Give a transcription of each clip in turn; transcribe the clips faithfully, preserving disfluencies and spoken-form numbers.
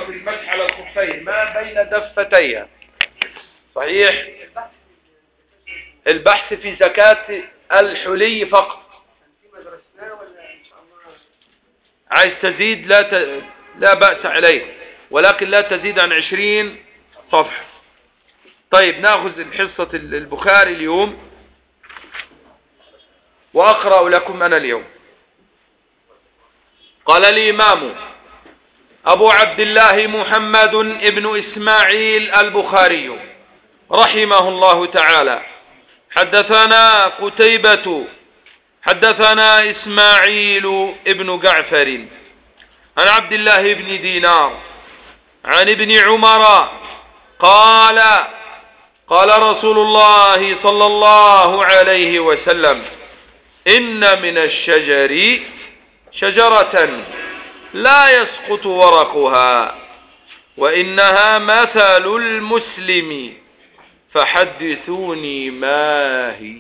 المسح على الخفين ما بين دفتيها. صحيح. البحث في زكاة الحلي فقط. عايز تزيد لا ت... لا بأس عليه، ولكن لا تزيد عن عشرين صفحة. طيب نأخذ الحصة البخاري اليوم وأقرأ لكم أنا اليوم. قال الإمام أبو عبد الله محمد ابن إسماعيل البخاري رحمه الله تعالى: حدثنا قتيبة حدثنا إسماعيل ابن جعفر عن عبد الله بن دينار عن ابن عمر قال: قال رسول الله صلى الله عليه وسلم: إن من الشجر شجرة لا يسقط ورقها وإنها مثل المسلم فحدثوني ما هي.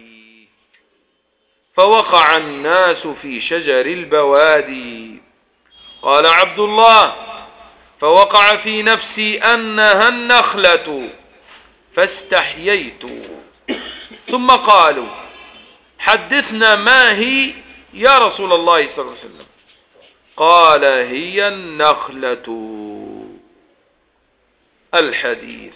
فوقع الناس في شجر البوادي. قال عبد الله: فوقع في نفسي أنها النخلة فاستحييت. ثم قالوا: حدثنا ما هي يا رسول الله صلى الله عليه وسلم. قال: هي النخلة. الحديث.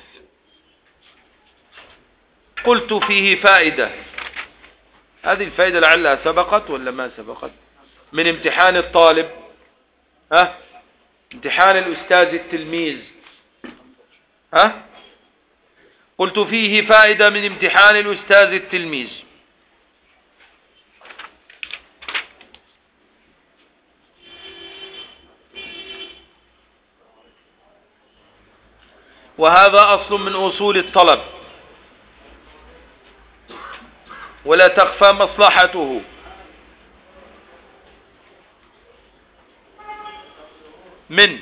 قلت فيه فائدة. هذه الفائدة لعلها سبقت ولا ما سبقت من امتحان الطالب، ها امتحان الأستاذ التلميذ، ها قلت فيه فائدة من امتحان الأستاذ التلميذ. وهذا أصل من أصول الطلب ولا تخفى مصلحته. من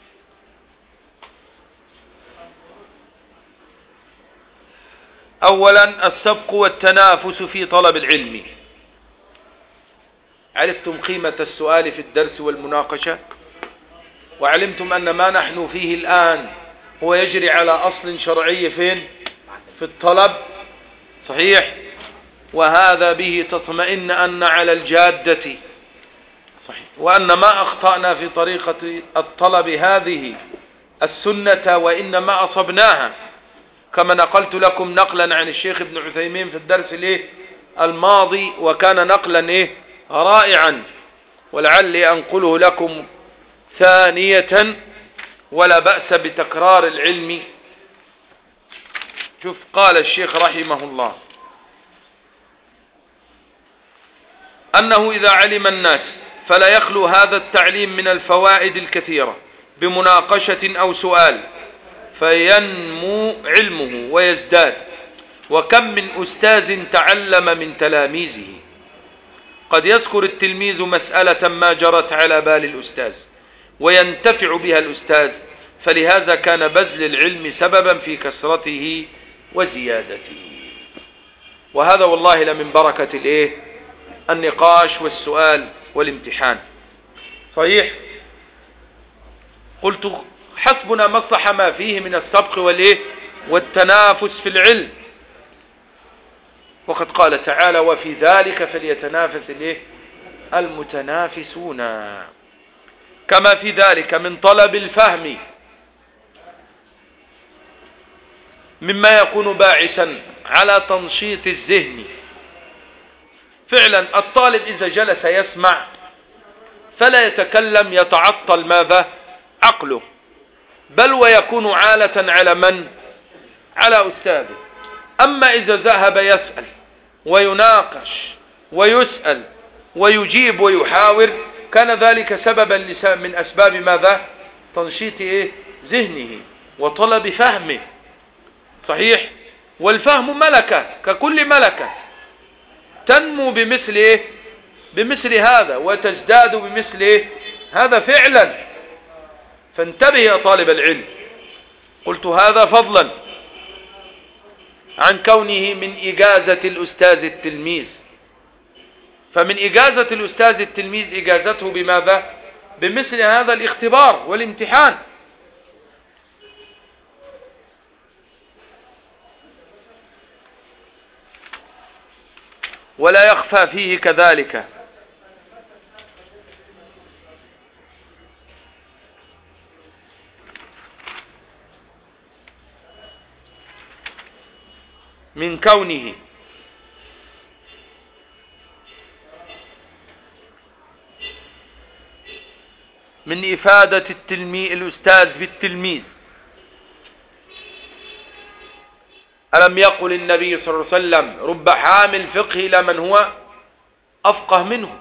أولا السبق والتنافس في طلب العلم. عرفتم قيمة السؤال في الدرس والمناقشة، وعلمتم أن ما نحن فيه الآن هو يجري على أصل شرعي فين؟ في الطلب. صحيح. وهذا به تطمئن أن على الجادة. صحيح. وأن ما أخطأنا في طريقة الطلب هذه السنة وإنما أصبناها، كما نقلت لكم نقلا عن الشيخ ابن عثيمين في الدرس الايه الماضي، وكان نقلا ايه رائعا، ولعلي أنقله لكم ثانية ولا بأس بتكرار العلم. شوف قال الشيخ رحمه الله: أنه إذا علم الناس فلا يخلو هذا التعليم من الفوائد الكثيرة بمناقشة أو سؤال فينمو علمه ويزداد. وكم من أستاذ تعلم من تلاميذه. قد يذكر التلميذ مسألة ما جرت على بال الأستاذ وينتفع بها الأستاذ، فلهذا كان بذل العلم سببا في كثرته وزيادته. وهذا والله لمن بركة الايه النقاش والسؤال والامتحان. صحيح. قلت: حسبنا مصلحة ما فيه من السبق والايه والتنافس في العلم. وقد قال تعالى: وفي ذلك فليتنافس الايه المتنافسون. كما في ذلك من طلب الفهم مما يكون باعثا على تنشيط الذهن. فعلا الطالب إذا جلس يسمع فلا يتكلم يتعطل ماذا عقله، بل ويكون عالة على من؟ على أستاذه. أما إذا ذهب يسأل ويناقش ويسأل ويجيب ويحاور كان ذلك سببا من أسباب ماذا؟ تنشيط إيه؟ ذهنه وطلب فهمه. صحيح. والفهم ملكة ككل ملكة، تنمو بمثل إيه؟ بمثل هذا، وتزداد بمثل إيه؟ هذا فعلا. فانتبه يا طالب العلم. قلت هذا فضلا عن كونه من إجازة الأستاذ التلميذ. فمن إجازة الأستاذ التلميذ إجازته بماذا؟ بمثل هذا الاختبار والامتحان. ولا يخفى فيه كذلك. من كونه من إفادة التلميذ الأستاذ بالتلميذ. ألم يقل النبي صلى الله عليه وسلم رب حامل فقه إلى من هو أفقه منه؟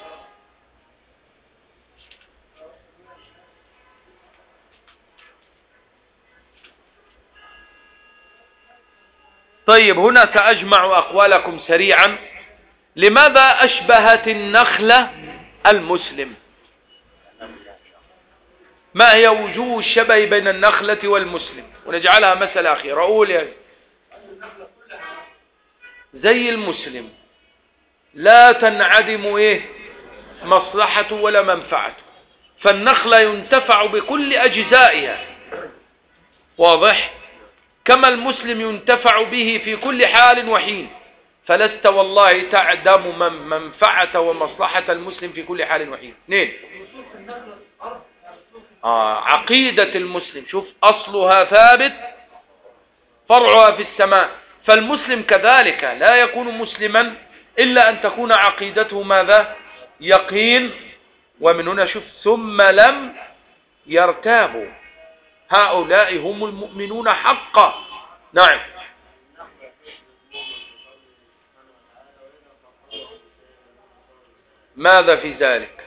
طيب هنا سأجمع أقوالكم سريعا. لماذا أشبهت النخلة المسلم؟ ما هي وجوه الشبه بين النخلة والمسلم؟ ونجعلها مسألة أخيرة. أقول يا زي المسلم لا تنعدم إيه مصلحته ولا منفعته، فالنخلة ينتفع بكل أجزائها، واضح؟ كما المسلم ينتفع به في كل حال وحين، فلست والله تعدم منفعة ومصلحة المسلم في كل حال وحين. اثنين، آه عقيدة المسلم، شوف أصلها ثابت فرعها في السماء، فالمسلم كذلك لا يكون مسلما إلا أن تكون عقيدته ماذا؟ يقين. ومن هنا شوف ثم لم يرتابوا، هؤلاء هم المؤمنون حقا. نعم. ماذا في ذلك؟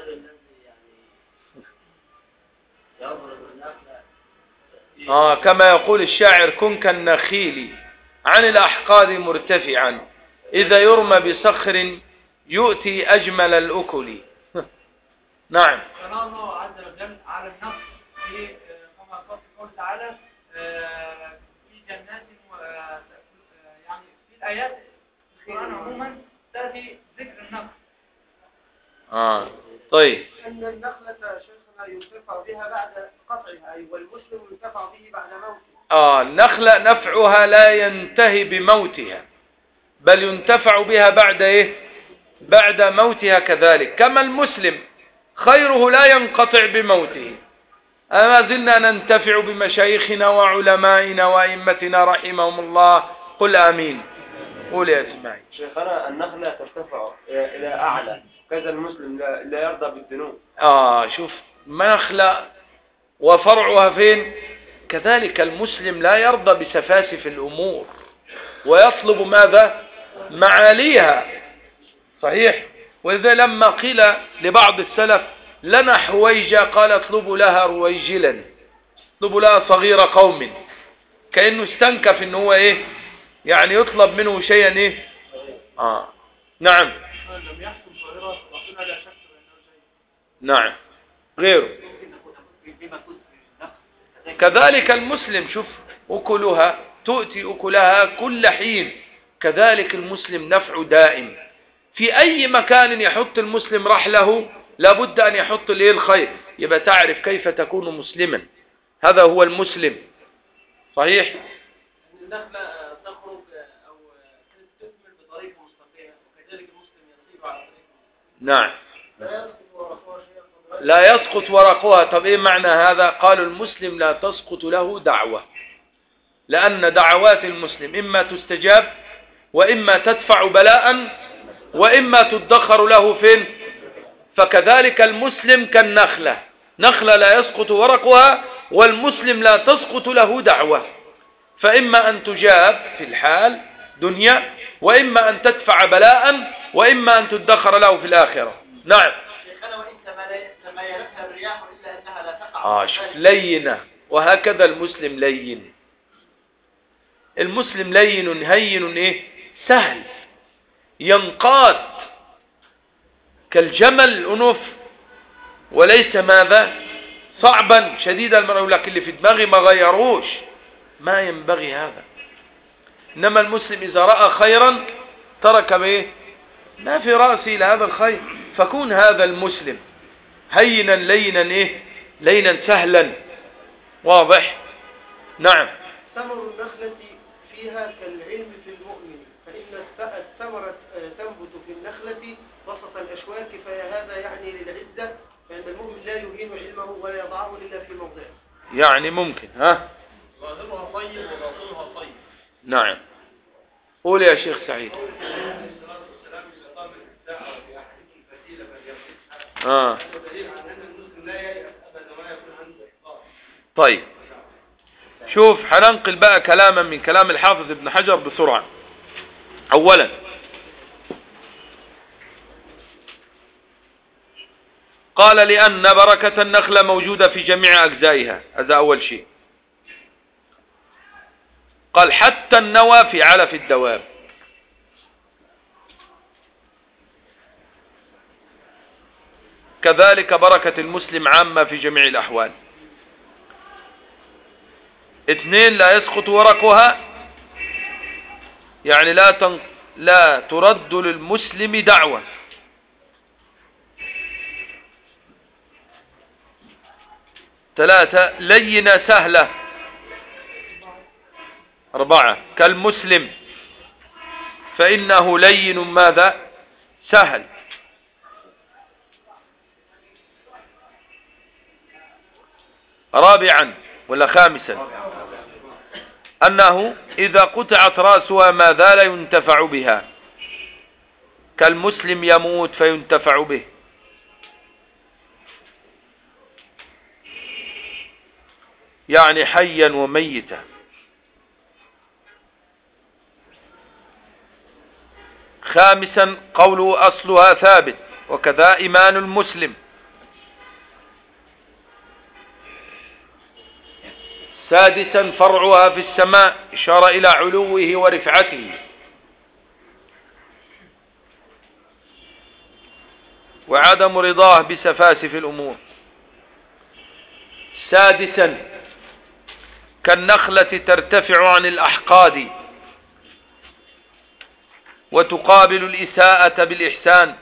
آه كما يقول الشاعر كن كالنخيل عن الأحقاد مرتفعا إذا يرمى بصخر يؤتي أجمل الأكل. نعم. الله عز وجل على النص في كما قال تعالى في جنات يعني في الآيات القرآن عموما تأتي ذكر النخل. آه طيب. أن النخلة شيخنا ينتفع بها بعد قطعها، أي والمسلم ينتفع به بعد موته. آه النخلة نفعها لا ينتهي بموتها، بل ينتفع بها بعد إيه؟ بعد موتها كذلك. كما المسلم خيره لا ينقطع بموته. أما زلنا ننتفع بمشايخنا وعلمائنا وأئمتنا رحمهم الله. قل آمين. قول يا اسماعيل. شيخنا النخلة ترتفع إلى أعلى، كذا المسلم لا يرضى بالذنوب. آه شوف نخلة وفرعها فين؟ كذلك المسلم لا يرضى بسفاسف الأمور ويطلب ماذا؟ معاليها. صحيح. وإذا لما قيل لبعض السلف لنا حويجة قال اطلبوا لها رويجلا، اطلبوا لها صغير قوم، كأنه استنكف ان هو ايه يعني يطلب منه شيئا ايه. آه. نعم. لم يحكم صغيرة ربنا لا شك بأنه شيء. نعم. غيره كذلك المسلم شوف أكلها تؤتي أكلها كل حين، كذلك المسلم نفع دائم. في أي مكان يحط المسلم رحله لابد أن يحط له الخير، يبقى تعرف كيف تكون مسلما. هذا هو المسلم. صحيح. النخلة تخرج أو تكمل بطريقة مستقيمة، وكذلك المسلم يصيب على طريقة. نعم. لا يسقط ورقها. طب ايه معنى هذا؟ قالوا المسلم لا تسقط له دعوة، لأن دعوات المسلم إما تستجاب وإما تدفع بلاء وإما تدخر له فين. فكذلك المسلم كالنخلة، نخلة لا يسقط ورقها، والمسلم لا تسقط له دعوة، فإما أن تجاب في الحال دنيا وإما أن تدفع بلاء وإما أن تدخر له في الآخرة. نعم. شيخنا وإن تمايلتها الرياح إلا أنها لا تقع. آه لينة. وهكذا المسلم لين. المسلم لين هين ايه سهل، ينقاد كالجمل الأنف، وليس ماذا صعبا شديد المرء، لكن اللي في دماغي ما غيروش، ما ينبغي هذا. إنما المسلم إذا رأى خيرا ترك به ما في رأسه إلى هذا الخير. فكون هذا المسلم هينا لينا إيه لينا سهلا. واضح. نعم. ثمر النخلة فيها كالعلم في المؤمن فإن الثمرة تنبت في النخلة وسط الأشواك، فهذا يعني للعزة، فإن المؤمن لا يهين علمه ولا يضعه إلا في موضعه. يعني ممكن ها ظاهرها طيب وباطنها طيب. نعم. قول يا شيخ سعيد. آه. طيب شوف هننقل بقى كلاما من كلام الحافظ ابن حجر بسرعة. أولا قال لأن بركة النخلة موجودة في جميع أجزائها، هذا أول شيء. قال حتى النوى في علف الدواب. كذلك بركة المسلم عامة في جميع الأحوال. اثنين لا يسقط ورقها، يعني لا تن... لا ترد للمسلم دعوة. ثلاثة لينة سهلة. أربعة كالمسلم فإنه لين ماذا سهل. رابعا ولا خامسا أنه إذا قطعت رأسها ما زال ينتفع بها، كالمسلم يموت فينتفع به. يعني حيا وميتا. خامسا قوله أصلها ثابت، وكذا إيمان المسلم. سادسا فرعها في السماء، إشارة إلى علوه ورفعته. وعدم رضاه بسفاسف الأمور. سادسا كالنخلة ترتفع عن الأحقاد وتقابل الإساءة بالإحسان.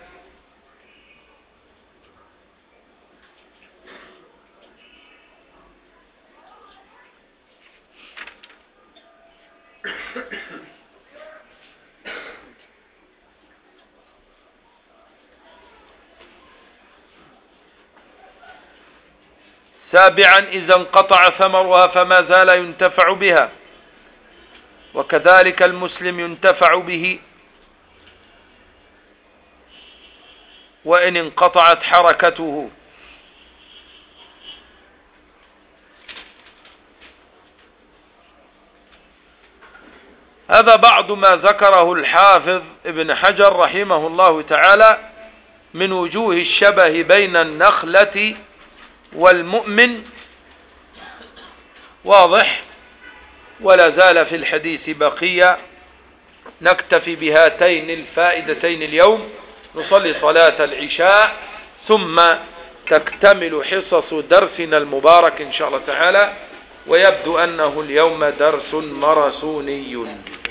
سابعا إذا انقطع ثمرها فما زال ينتفع بها، وكذلك المسلم ينتفع به وإن انقطعت حركته. هذا بعض ما ذكره الحافظ ابن حجر رحمه الله تعالى من وجوه الشبه بين النخلة والمؤمن. واضح؟ ولا زال في الحديث بقية، نكتفي بهاتين الفائدتين اليوم، نصلي صلاة العشاء ثم تكتمل حصص درسنا المبارك إن شاء الله تعالى، ويبدو أنه اليوم درس ماراثوني.